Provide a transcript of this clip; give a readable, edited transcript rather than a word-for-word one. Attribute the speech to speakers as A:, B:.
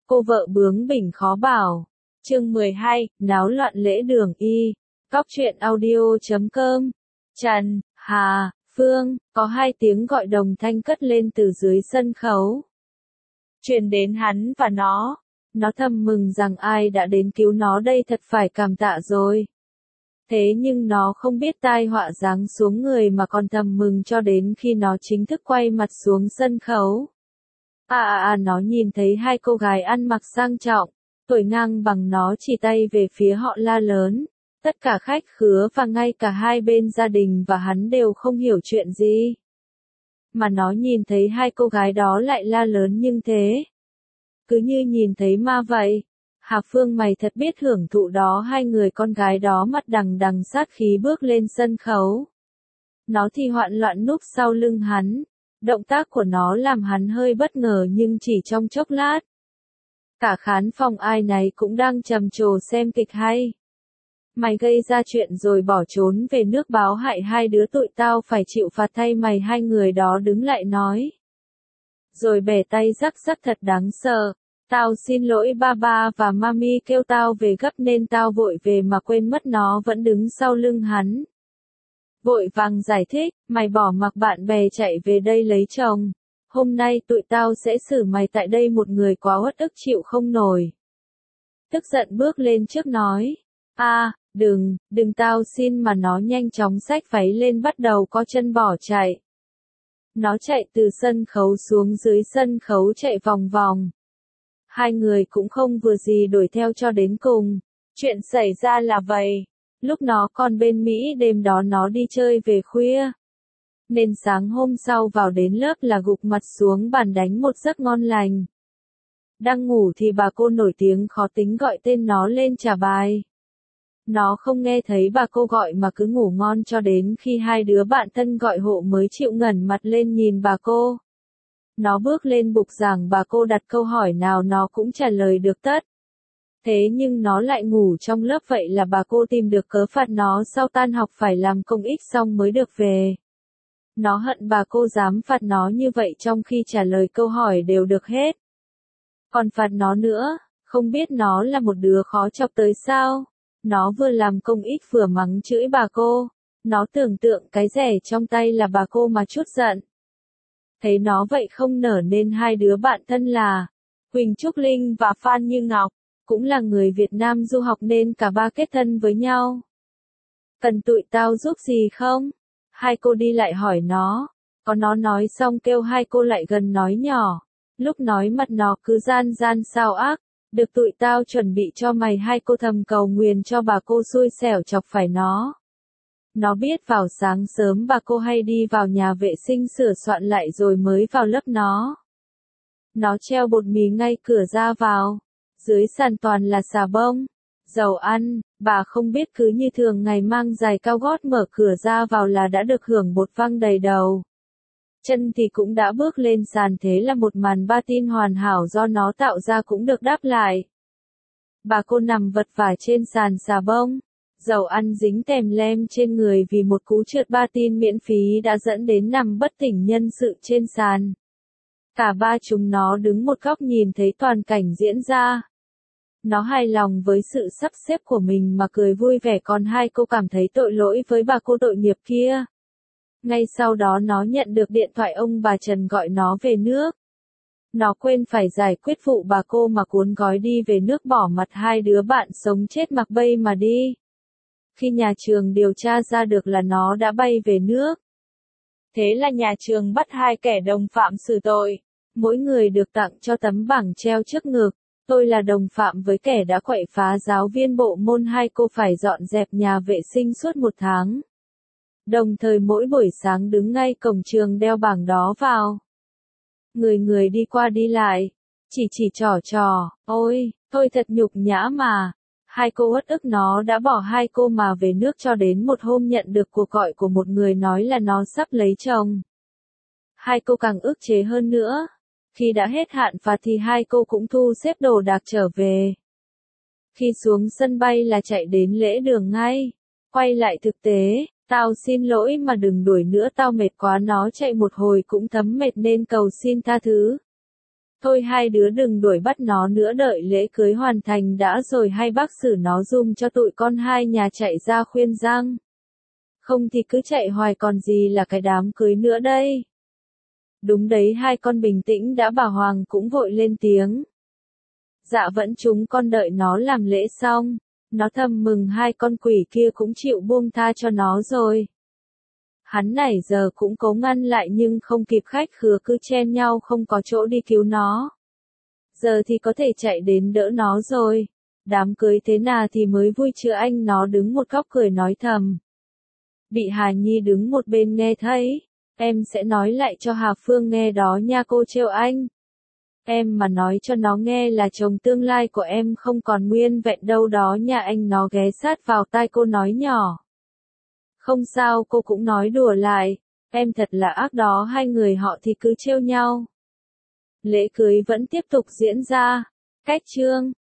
A: Cô vợ bướng bỉnh khó bảo. Chương 12, náo loạn lễ đường y. Cóc truyện audio.com. Trần, Hà, Phương, có hai tiếng gọi đồng thanh cất lên từ dưới sân khấu. Truyền đến hắn và nó. Nó thầm mừng rằng ai đã đến cứu nó đây thật phải cảm tạ rồi. Thế nhưng nó không biết tai họa giáng xuống người mà còn thầm mừng cho đến khi nó chính thức quay mặt xuống sân khấu. Nó nhìn thấy hai cô gái ăn mặc sang trọng, tuổi ngang bằng nó chỉ tay về phía họ la lớn. Tất cả khách khứa và ngay cả hai bên gia đình và hắn đều không hiểu chuyện gì. Mà nó nhìn thấy hai cô gái đó lại la lớn nhưng thế. Cứ như nhìn thấy ma vậy. Hà Phương mày thật biết hưởng thụ đó. Hai người con gái đó mặt đằng đằng sát khí bước lên sân khấu. Nó thì hoạn loạn núp sau lưng hắn. Động tác của nó làm hắn hơi bất ngờ nhưng chỉ trong chốc lát. Cả khán phòng ai nấy cũng đang trầm trồ xem kịch hay. Mày gây ra chuyện rồi bỏ trốn về nước báo hại hai đứa tụi tao phải chịu phạt thay mày. Hai người đó đứng lại nói. Rồi bẻ tay rắc rắc thật đáng sợ. Tao xin lỗi ba và mami kêu tao về gấp nên tao vội về mà quên mất nó vẫn đứng sau lưng hắn. Vội vàng giải thích, mày bỏ mặc bạn bè chạy về đây lấy chồng. Hôm nay tụi tao sẽ xử mày tại đây. Một người quá uất ức chịu không nổi. Tức giận bước lên trước nói. Đừng tao xin mà nó nhanh chóng xách váy lên bắt đầu co chân bỏ chạy. Nó chạy từ sân khấu xuống dưới sân khấu chạy vòng vòng. Hai người cũng không vừa gì đuổi theo cho đến cùng. Chuyện xảy ra là vậy. Lúc nó còn bên Mỹ đêm đó nó đi chơi về khuya. Nên sáng hôm sau vào đến lớp là gục mặt xuống bàn đánh một giấc ngon lành. Đang ngủ thì bà cô nổi tiếng khó tính gọi tên nó lên trả bài. Nó không nghe thấy bà cô gọi mà cứ ngủ ngon cho đến khi hai đứa bạn thân gọi hộ mới chịu ngẩng mặt lên nhìn bà cô. Nó bước lên bục giảng bà cô đặt câu hỏi nào nó cũng trả lời được tất. Thế nhưng nó lại ngủ trong lớp vậy là bà cô tìm được cớ phạt nó sau tan học phải làm công ích xong mới được về. Nó hận bà cô dám phạt nó như vậy trong khi trả lời câu hỏi đều được hết. Còn phạt nó nữa, không biết nó là một đứa khó chọc tới sao. Nó vừa làm công ích vừa mắng chửi bà cô. Nó tưởng tượng cái rẻ trong tay là bà cô mà trút giận. Thấy nó vậy không nở nên hai đứa bạn thân là Huỳnh Trúc Linh và Phan Như Ngọc, cũng là người Việt Nam du học nên cả ba kết thân với nhau. Cần tụi tao giúp gì không? Hai cô đi lại hỏi nó. Có nó nói xong kêu hai cô lại gần nói nhỏ. Lúc nói mặt nó cứ gian sao ác. Được tụi tao chuẩn bị cho mày. Hai cô thầm cầu nguyền cho bà cô xui xẻo chọc phải nó. Nó biết vào sáng sớm bà cô hay đi vào nhà vệ sinh sửa soạn lại rồi mới vào lớp nó. Nó treo bột mì ngay cửa ra vào. Dưới sàn toàn là xà bông, dầu ăn. Bà không biết cứ như thường ngày mang giày cao gót mở cửa ra vào là đã được hưởng bột văng đầy đầu. Chân thì cũng đã bước lên sàn, thế là một màn patin hoàn hảo do nó tạo ra cũng được đáp lại. Bà cô nằm vật vã trên sàn xà bông. Dầu ăn dính tèm lem trên người vì một cú trượt patin miễn phí đã dẫn đến nằm bất tỉnh nhân sự trên sàn. Cả ba chúng nó đứng một góc nhìn thấy toàn cảnh diễn ra. Nó hài lòng với sự sắp xếp của mình mà cười vui vẻ, còn hai cô cảm thấy tội lỗi với bà cô tội nghiệp kia. Ngay sau đó nó nhận được điện thoại ông bà Trần gọi nó về nước. Nó quên phải giải quyết vụ bà cô mà cuốn gói đi về nước bỏ mặt hai đứa bạn sống chết mặc bay mà đi. Khi nhà trường điều tra ra được là nó đã bay về nước. Thế là nhà trường bắt hai kẻ đồng phạm xử tội. Mỗi người được tặng cho tấm bảng treo trước ngực. Tôi là đồng phạm với kẻ đã quậy phá giáo viên bộ môn. Hai cô phải dọn dẹp nhà vệ sinh suốt 1 tháng. Đồng thời mỗi buổi sáng đứng ngay cổng trường đeo bảng đó vào. Người đi qua đi lại. Chỉ trò. Ôi, tôi thật nhục nhã mà. Hai cô uất ức nó đã bỏ hai cô mà về nước cho đến một hôm nhận được cuộc gọi của một người nói là nó sắp lấy chồng. Hai cô càng ức chế hơn nữa. Khi đã hết hạn phạt thì hai cô cũng thu xếp đồ đạc trở về. Khi xuống sân bay là chạy đến lễ đường ngay. Quay lại thực tế, tao xin lỗi mà đừng đuổi nữa, tao mệt quá. Nó chạy một hồi cũng thấm mệt nên cầu xin tha thứ. Thôi hai đứa đừng đuổi bắt nó nữa, đợi lễ cưới hoàn thành đã rồi hay bác xử nó dùm cho tụi con. Hai nhà chạy ra khuyên Giang. Không thì cứ chạy hoài còn gì là cái đám cưới nữa đây. Đúng đấy, hai con bình tĩnh đã, bà Hoàng cũng vội lên tiếng. Dạ vẫn, chúng con đợi nó làm lễ xong. Nó thầm mừng hai con quỷ kia cũng chịu buông tha cho nó rồi. Hắn nãy giờ cũng cố ngăn lại nhưng không kịp, khách khứa cứ chen nhau không có chỗ đi cứu nó. Giờ thì có thể chạy đến đỡ nó rồi. Đám cưới thế nào thì mới vui chứ anh? Nó đứng một góc cười nói thầm. Bị Hà Nhi đứng một bên nghe thấy. Em sẽ nói lại cho Hà Phương nghe đó nha, cô trêu anh. Em mà nói cho nó nghe là chồng tương lai của em không còn nguyên vẹn đâu đó nha anh. Nó ghé sát vào tai cô nói nhỏ. Không sao, cô cũng nói đùa lại. Em thật là ác đó, hai người họ thì cứ trêu nhau. Lễ cưới vẫn tiếp tục diễn ra. Cách chương